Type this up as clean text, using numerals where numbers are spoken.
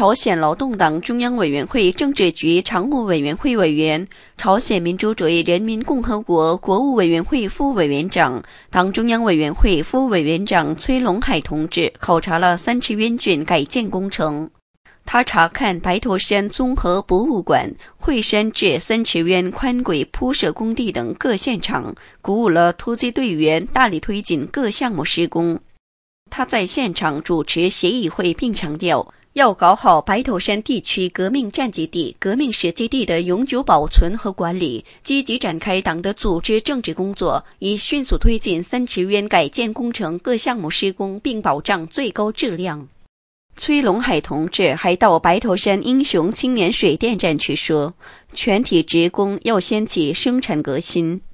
朝鲜劳动党中央委员会政治局常务委员会委员、朝鲜民主主义人民共和国国务委员会副委员长、党中央委员会副委员长崔龙海同志考察了三池渊郡改建工程。他查看白头山综合博物馆、惠山至三池渊宽轨铺设工地等各现场，鼓舞了突击队员大力推进各项目施工。他在现场主持协议会，并强调要搞好白头山地区革命战基地、革命史基地的永久保存和管理，积极展开党的组织政治工作，以迅速推进三池渊改建工程各项目施工，并保障最高质量。崔龙海同志还到白头山英雄青年水电站去说，全体职工要掀起生产革新。